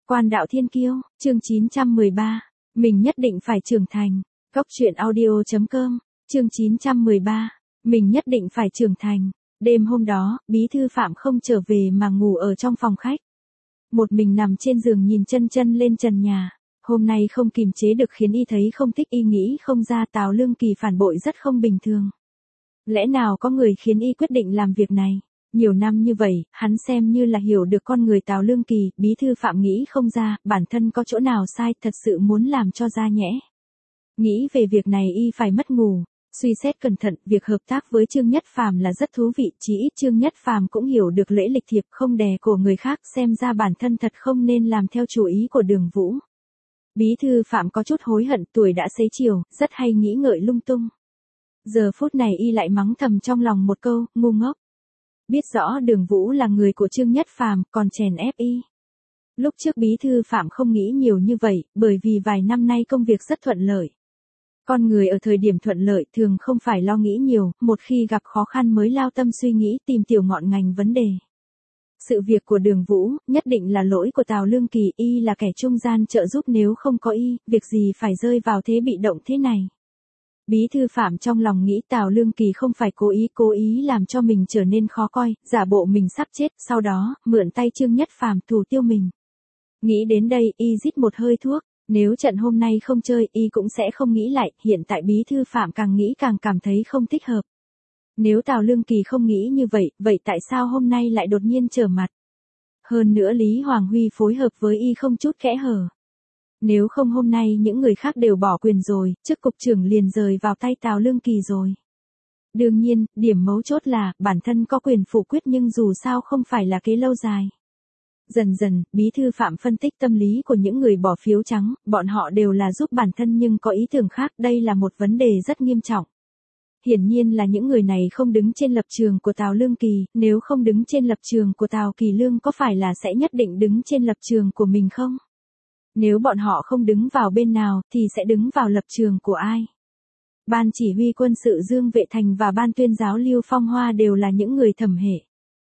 Quan đạo thiên kiêu, chương 913. Mình nhất định phải trưởng thành. Góc truyện audio.com, chương 913. Mình nhất định phải trưởng thành. Đêm hôm đó, bí thư Phạm không trở về mà ngủ ở trong phòng khách. Một mình nằm trên giường nhìn chân chân lên trần nhà. Hôm nay không kìm chế được khiến y thấy không thích, y nghĩ không ra Tào Lương Kỳ phản bội rất không bình thường. Lẽ nào có người khiến y quyết định làm việc này? Nhiều năm như vậy, hắn xem như là hiểu được con người Tào Lương Kỳ, bí thư Phạm nghĩ không ra, bản thân có chỗ nào sai, thật sự muốn làm cho ra nhẽ. Nghĩ về việc này y phải mất ngủ, suy xét cẩn thận, việc hợp tác với Trương Nhất Phàm là rất thú vị, chỉ ít Trương Nhất Phàm cũng hiểu được lễ lịch thiệp, không đè cổ người khác, xem ra bản thân thật không nên làm theo chủ ý của Đường Vũ. Bí thư Phạm có chút hối hận, tuổi đã xế chiều, rất hay nghĩ ngợi lung tung. Giờ phút này y lại mắng thầm trong lòng một câu, ngu ngốc. Biết rõ Đường Vũ là người của Trương Nhất Phàm, còn chèn ép y. Lúc trước bí thư Phạm không nghĩ nhiều như vậy, bởi vì vài năm nay công việc rất thuận lợi. Con người ở thời điểm thuận lợi thường không phải lo nghĩ nhiều, một khi gặp khó khăn mới lao tâm suy nghĩ tìm tiểu ngọn ngành vấn đề. Sự việc của Đường Vũ, nhất định là lỗi của Tào Lương Kỳ, y là kẻ trung gian trợ giúp, nếu không có y, việc gì phải rơi vào thế bị động thế này. Bí thư Phạm trong lòng nghĩ Tào Lương Kỳ không phải cố ý làm cho mình trở nên khó coi, giả bộ mình sắp chết, sau đó, mượn tay Trương Nhất Phàm thủ tiêu mình. Nghĩ đến đây, y rít một hơi thuốc, nếu trận hôm nay không chơi, y cũng sẽ không nghĩ lại, hiện tại bí thư Phạm càng nghĩ càng cảm thấy không thích hợp. Nếu Tào Lương Kỳ không nghĩ như vậy, vậy tại sao hôm nay lại đột nhiên trở mặt? Hơn nữa Lý Hoàng Huy phối hợp với y không chút kẽ hở. Nếu không hôm nay những người khác đều bỏ quyền rồi, chức cục trưởng liền rời vào tay Tào Lương Kỳ rồi. Đương nhiên, điểm mấu chốt là, bản thân có quyền phủ quyết nhưng dù sao không phải là kế lâu dài. Dần dần, bí thư Phạm phân tích tâm lý của những người bỏ phiếu trắng, bọn họ đều là giúp bản thân nhưng có ý tưởng khác, đây là một vấn đề rất nghiêm trọng. Hiển nhiên là những người này không đứng trên lập trường của Tào Lương Kỳ, nếu không đứng trên lập trường của Tào Kỳ Lương có phải là sẽ nhất định đứng trên lập trường của mình không? Nếu bọn họ không đứng vào bên nào, thì sẽ đứng vào lập trường của ai? Ban chỉ huy quân sự Dương Vệ Thành và ban tuyên giáo Lưu Phong Hoa đều là những người thẩm hệ.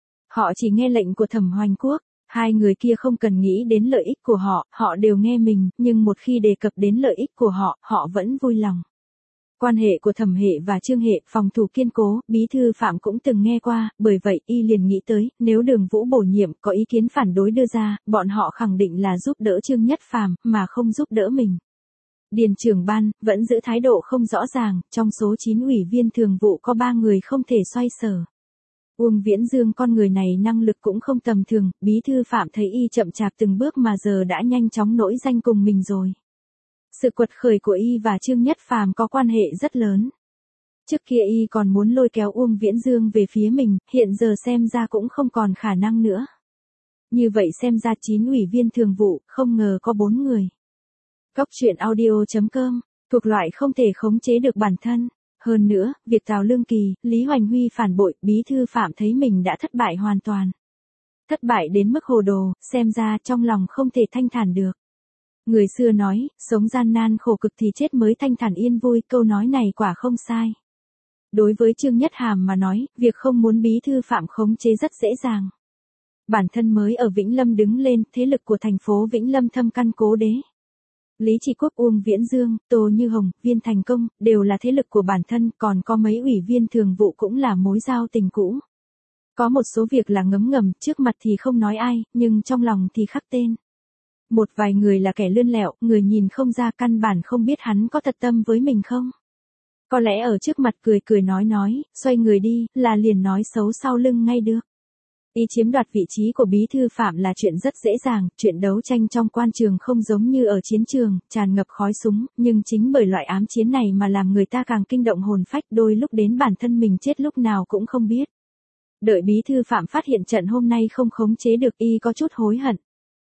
Họ chỉ nghe lệnh của Thẩm Hoành Quốc, hai người kia không cần nghĩ đến lợi ích của họ, họ đều nghe mình, nhưng một khi đề cập đến lợi ích của họ, họ vẫn vui lòng. Quan hệ của Thẩm hệ và Trương hệ, phòng thủ kiên cố, bí thư Phạm cũng từng nghe qua, bởi vậy y liền nghĩ tới, nếu Đường Vũ bổ nhiệm có ý kiến phản đối đưa ra, bọn họ khẳng định là giúp đỡ Trương Nhất Phàm, mà không giúp đỡ mình. Điền trưởng ban, vẫn giữ thái độ không rõ ràng, trong số 9 ủy viên thường vụ có 3 người không thể xoay sở. Uông Viễn Dương con người này năng lực cũng không tầm thường, bí thư Phạm thấy y chậm chạp từng bước mà giờ đã nhanh chóng nổi danh cùng mình rồi. Sự quật khởi của y và Trương Nhất Phàm có quan hệ rất lớn. Trước kia y còn muốn lôi kéo Uông Viễn Dương về phía mình, hiện giờ xem ra cũng không còn khả năng nữa. Như vậy xem ra 9 ủy viên thường vụ, không ngờ có 4 người. Góc truyện audio.com, thuộc loại không thể khống chế được bản thân. Hơn nữa, việc Tào Lương Kỳ, Lý Hoành Huy phản bội, bí thư Phạm thấy mình đã thất bại hoàn toàn. Thất bại đến mức hồ đồ, xem ra trong lòng không thể thanh thản được. Người xưa nói, sống gian nan khổ cực thì chết mới thanh thản yên vui, câu nói này quả không sai. Đối với Trương Nhất Hàm mà nói, việc không muốn bí thư Phạm khống chế rất dễ dàng. Bản thân mới ở Vĩnh Lâm đứng lên, thế lực của thành phố Vĩnh Lâm thâm căn cố đế. Lý Trị Quốc, Uông Viễn Dương, Tô Như Hồng, Viên Thành Công, đều là thế lực của bản thân, còn có mấy ủy viên thường vụ cũng là mối giao tình cũ. Có một số việc là ngấm ngầm, trước mặt thì không nói ai, nhưng trong lòng thì khắc tên. Một vài người là kẻ lươn lẹo, người nhìn không ra, căn bản không biết hắn có thật tâm với mình không. Có lẽ ở trước mặt cười nói, xoay người đi, là liền nói xấu sau lưng ngay được. Y chiếm đoạt vị trí của bí thư Phạm là chuyện rất dễ dàng, chuyện đấu tranh trong quan trường không giống như ở chiến trường, tràn ngập khói súng, nhưng chính bởi loại ám chiến này mà làm người ta càng kinh động hồn phách, đôi lúc đến bản thân mình chết lúc nào cũng không biết. Đợi bí thư Phạm phát hiện trận hôm nay không khống chế được, y có chút hối hận.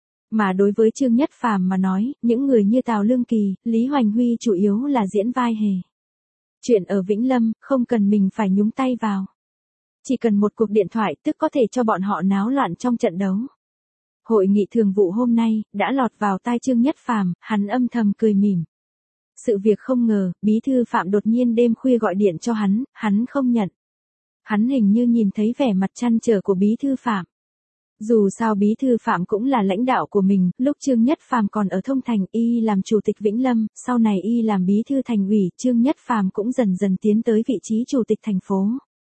Mà đối với Trương Nhất Phàm mà nói, những người như Tào Lương Kỳ, Lý Hoành Huy chủ yếu là diễn vai hề. Chuyện ở Vĩnh Lâm, không cần mình phải nhúng tay vào. Chỉ cần một cuộc điện thoại tức có thể cho bọn họ náo loạn trong trận đấu. Hội nghị thường vụ hôm nay, đã lọt vào tai Trương Nhất Phàm, hắn âm thầm cười mỉm. Sự việc không ngờ, bí thư Phạm đột nhiên đêm khuya gọi điện cho hắn không nhận. Hắn hình như nhìn thấy vẻ mặt trăn trở của bí thư Phạm. Dù sao bí thư Phạm cũng là lãnh đạo của mình, lúc Trương Nhất Phàm còn ở Thông Thành y làm chủ tịch Vĩnh Lâm, sau này y làm bí thư thành ủy, Trương Nhất Phàm cũng dần dần tiến tới vị trí chủ tịch thành phố.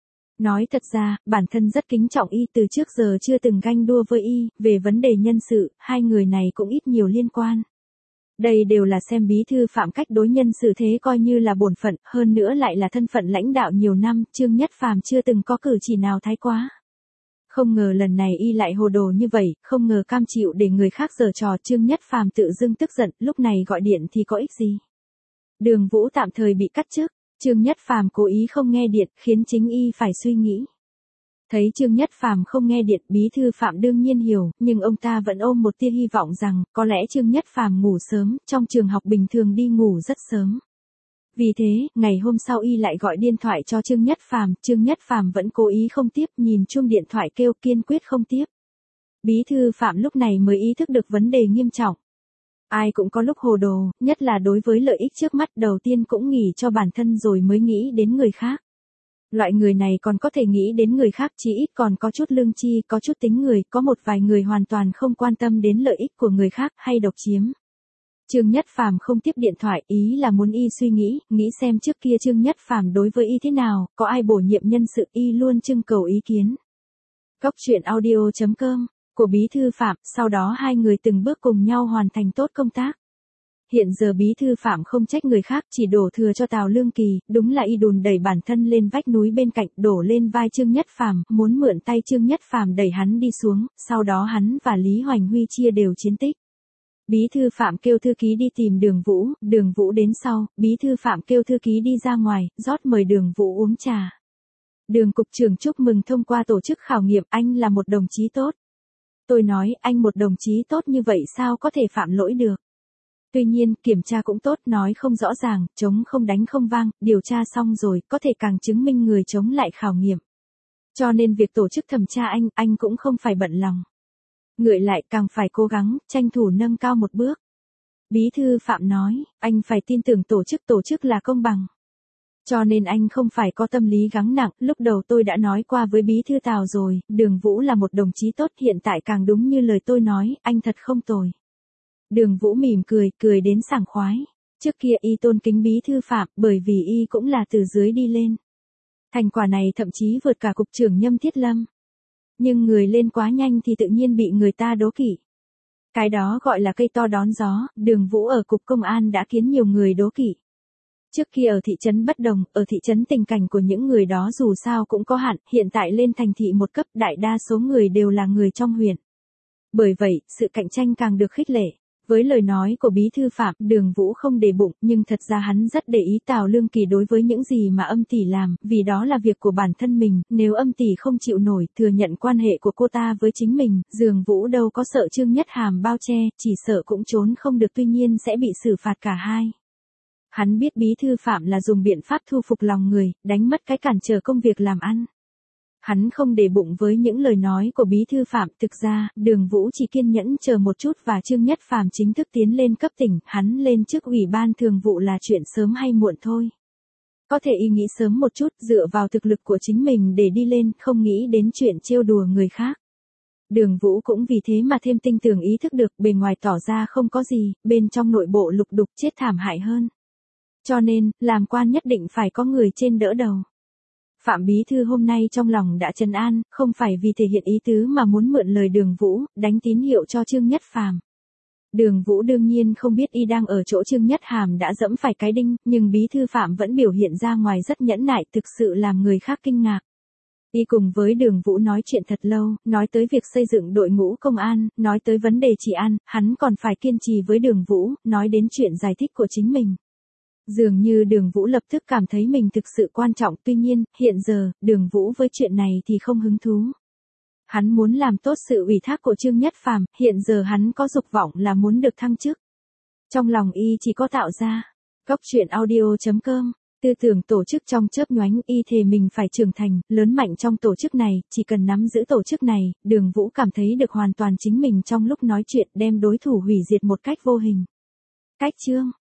Nói thật ra, bản thân rất kính trọng y, từ trước giờ chưa từng ganh đua với y, về vấn đề nhân sự, hai người này cũng ít nhiều liên quan. Đây đều là xem bí thư Phạm cách đối nhân xử thế coi như là bổn phận, hơn nữa lại là thân phận lãnh đạo nhiều năm, Trương Nhất Phàm chưa từng có cử chỉ nào thái quá. Không ngờ lần này y lại hồ đồ như vậy, không ngờ cam chịu để người khác giở trò, Trương Nhất Phàm tự dưng tức giận, lúc này gọi điện thì có ích gì. Đường Vũ tạm thời bị cắt chức, Trương Nhất Phàm cố ý không nghe điện, khiến chính y phải suy nghĩ. Thấy Trương Nhất Phàm không nghe điện, bí thư Phạm đương nhiên hiểu, nhưng ông ta vẫn ôm một tia hy vọng rằng, có lẽ Trương Nhất Phàm ngủ sớm, trong trường học bình thường đi ngủ rất sớm. Vì thế, ngày hôm sau y lại gọi điện thoại cho Trương Nhất Phàm vẫn cố ý không tiếp, nhìn chuông điện thoại kêu kiên quyết không tiếp. Bí thư Phạm lúc này mới ý thức được vấn đề nghiêm trọng. Ai cũng có lúc hồ đồ, nhất là đối với lợi ích trước mắt, đầu tiên cũng nghĩ cho bản thân rồi mới nghĩ đến người khác. Loại người này còn có thể nghĩ đến người khác, chí ít còn có chút lương tri, có chút tính người, có một vài người hoàn toàn không quan tâm đến lợi ích của người khác, hay độc chiếm. Trương Nhất Phàm không tiếp điện thoại, ý là muốn y suy nghĩ xem trước kia Trương Nhất Phàm đối với y thế nào, có ai bổ nhiệm nhân sự, y luôn trưng cầu ý kiến. Góc truyện audio.com, của bí thư Phạm, sau đó hai người từng bước cùng nhau hoàn thành tốt công tác. Hiện giờ bí thư Phạm không trách người khác, chỉ đổ thừa cho Tào Lương Kỳ, đúng là y đùn đẩy bản thân lên vách núi bên cạnh, đổ lên vai Trương Nhất Phàm, muốn mượn tay Trương Nhất Phàm đẩy hắn đi xuống, sau đó hắn và Lý Hoành Huy chia đều chiến tích. Bí thư Phạm kêu thư ký đi tìm Đường Vũ đến sau, bí thư Phạm kêu thư ký đi ra ngoài, rót mời Đường Vũ uống trà. Đường cục trưởng chúc mừng thông qua tổ chức khảo nghiệm, anh là một đồng chí tốt. Tôi nói, anh một đồng chí tốt như vậy sao có thể phạm lỗi được. Tuy nhiên, kiểm tra cũng tốt, nói không rõ ràng, chống không đánh không vang, điều tra xong rồi, có thể càng chứng minh người chống lại khảo nghiệm. Cho nên việc tổ chức thẩm tra anh cũng không phải bận lòng. Ngược lại càng phải cố gắng, tranh thủ nâng cao một bước. Bí thư Phạm nói, anh phải tin tưởng tổ chức là công bằng. Cho nên anh không phải có tâm lý gắng nặng, lúc đầu tôi đã nói qua với bí thư Tào rồi, Đường Vũ là một đồng chí tốt, hiện tại càng đúng như lời tôi nói, anh thật không tồi. Đường Vũ mỉm cười đến sảng khoái. Trước kia y tôn kính bí thư Phạm, bởi vì y cũng là từ dưới đi lên. Thành quả này thậm chí vượt cả cục trưởng Nhâm Thiết Lâm. Nhưng người lên quá nhanh thì tự nhiên bị người ta đố kỵ. Cái đó gọi là cây to đón gió, Đường Vũ ở cục công an đã khiến nhiều người đố kỵ. Trước kia ở thị trấn bất đồng, ở thị trấn tình cảnh của những người đó dù sao cũng có hạn, hiện tại lên thành thị một cấp, đại đa số người đều là người trong huyện. Bởi vậy, sự cạnh tranh càng được khích lệ. Với lời nói của bí thư Phạm, Đường Vũ không để bụng, nhưng thật ra hắn rất để ý Tào Lương Kỳ đối với những gì mà Âm Tỷ làm, vì đó là việc của bản thân mình, nếu Âm Tỷ không chịu nổi, thừa nhận quan hệ của cô ta với chính mình, Đường Vũ đâu có sợ Trương Nhất Hàm bao che, chỉ sợ cũng trốn không được, tuy nhiên sẽ bị xử phạt cả hai. Hắn biết bí thư Phạm là dùng biện pháp thu phục lòng người, đánh mất cái cản trở công việc làm ăn. Hắn không để bụng với những lời nói của bí thư Phạm, thực ra, Đường Vũ chỉ kiên nhẫn chờ một chút và Trương Nhất Phàm chính thức tiến lên cấp tỉnh, hắn lên chức ủy ban thường vụ là chuyện sớm hay muộn thôi. Có thể ý nghĩ sớm một chút, dựa vào thực lực của chính mình để đi lên, không nghĩ đến chuyện trêu đùa người khác. Đường Vũ cũng vì thế mà thêm tinh tường ý thức được, bề ngoài tỏ ra không có gì, bên trong nội bộ lục đục chết thảm hại hơn. Cho nên, làm quan nhất định phải có người trên đỡ đầu. Phạm bí thư hôm nay trong lòng đã trấn an, không phải vì thể hiện ý tứ mà muốn mượn lời Đường Vũ, đánh tín hiệu cho Trương Nhất Phàm. Đường Vũ đương nhiên không biết y đang ở chỗ Trương Nhất Hàm đã dẫm phải cái đinh, nhưng bí thư Phạm vẫn biểu hiện ra ngoài rất nhẫn nại, thực sự làm người khác kinh ngạc. Y cùng với Đường Vũ nói chuyện thật lâu, nói tới việc xây dựng đội ngũ công an, nói tới vấn đề trị an, hắn còn phải kiên trì với Đường Vũ, nói đến chuyện giải thích của chính mình. Dường như Đường Vũ lập tức cảm thấy mình thực sự quan trọng, tuy nhiên, hiện giờ, Đường Vũ với chuyện này thì không hứng thú. Hắn muốn làm tốt sự ủy thác của Trương Nhất Phàm, hiện giờ hắn có dục vọng là muốn được thăng chức. Trong lòng y chỉ có tạo ra. Góc truyện audio.com, tư tưởng tổ chức trong chớp nhoánh, y thề mình phải trưởng thành, lớn mạnh trong tổ chức này, chỉ cần nắm giữ tổ chức này, Đường Vũ cảm thấy được hoàn toàn chính mình trong lúc nói chuyện, đem đối thủ hủy diệt một cách vô hình. Cách chương